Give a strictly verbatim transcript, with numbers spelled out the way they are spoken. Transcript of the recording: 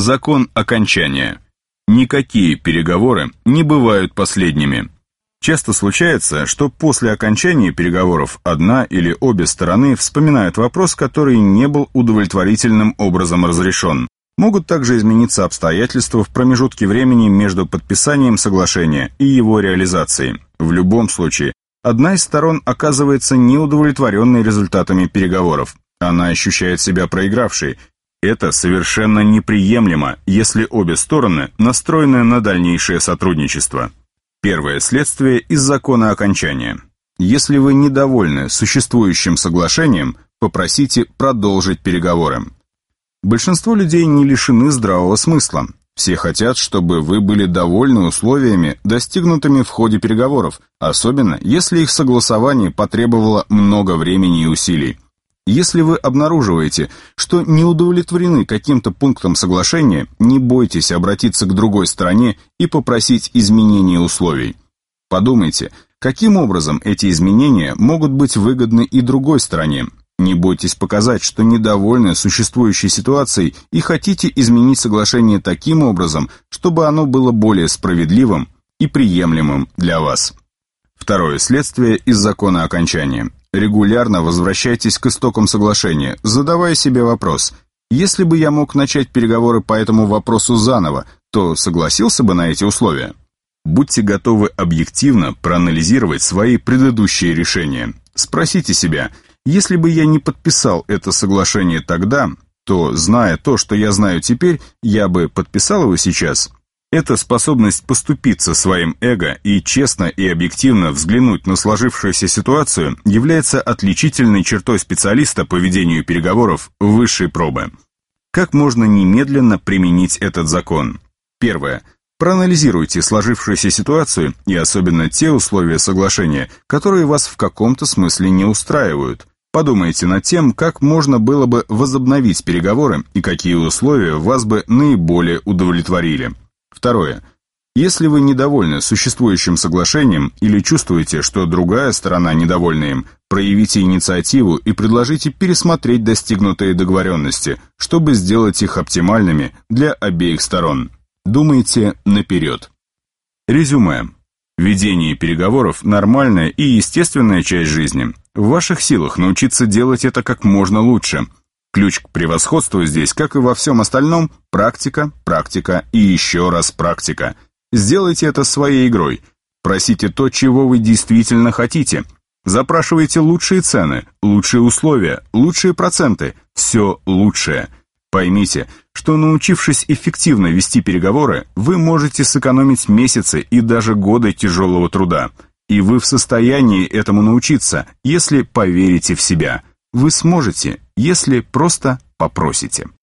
Закон окончания. Никакие переговоры не бывают последними. Часто случается, что после окончания переговоров одна или обе стороны вспоминают вопрос, который не был удовлетворительным образом разрешен. Могут также измениться обстоятельства в промежутке времени между подписанием соглашения и его реализацией. В любом случае, одна из сторон оказывается неудовлетворенной результатами переговоров. Она ощущает себя проигравшей. Это совершенно неприемлемо, если обе стороны настроены на дальнейшее сотрудничество. Первое следствие из закона окончания. Если вы недовольны существующим соглашением, попросите продолжить переговоры. Большинство людей не лишены здравого смысла. Все хотят, чтобы вы были довольны условиями, достигнутыми в ходе переговоров, особенно если их согласование потребовало много времени и усилий. Если вы обнаруживаете, что не удовлетворены каким-то пунктом соглашения, не бойтесь обратиться к другой стороне и попросить изменения условий. Подумайте, каким образом эти изменения могут быть выгодны и другой стороне. Не бойтесь показать, что недовольны существующей ситуацией и хотите изменить соглашение таким образом, чтобы оно было более справедливым и приемлемым для вас. Второе следствие из закона окончания. Регулярно возвращайтесь к истокам соглашения, задавая себе вопрос: если бы я мог начать переговоры по этому вопросу заново, то согласился бы на эти условия? Будьте готовы объективно проанализировать свои предыдущие решения. Спросите себя: если бы я не подписал это соглашение тогда, то, зная то, что я знаю теперь, я бы подписал его сейчас? Эта способность поступиться своим эго и честно и объективно взглянуть на сложившуюся ситуацию является отличительной чертой специалиста по ведению переговоров высшей пробы. Как можно немедленно применить этот закон? Первое. Проанализируйте сложившуюся ситуацию и особенно те условия соглашения, которые вас в каком-то смысле не устраивают. Подумайте над тем, как можно было бы возобновить переговоры и какие условия вас бы наиболее удовлетворили. Второе. Если вы недовольны существующим соглашением или чувствуете, что другая сторона недовольна им, проявите инициативу и предложите пересмотреть достигнутые договоренности, чтобы сделать их оптимальными для обеих сторон. Думайте наперед. Резюме. Ведение переговоров – нормальная и естественная часть жизни. В ваших силах научиться делать это как можно лучше. Ключ к превосходству здесь, как и во всем остальном, практика, практика и еще раз практика. Сделайте это своей игрой. Просите то, чего вы действительно хотите. Запрашивайте лучшие цены, лучшие условия, лучшие проценты, все лучшее. Поймите, что научившись эффективно вести переговоры, вы можете сэкономить месяцы и даже годы тяжелого труда. И вы в состоянии этому научиться, если поверите в себя. Вы сможете, если просто попросите.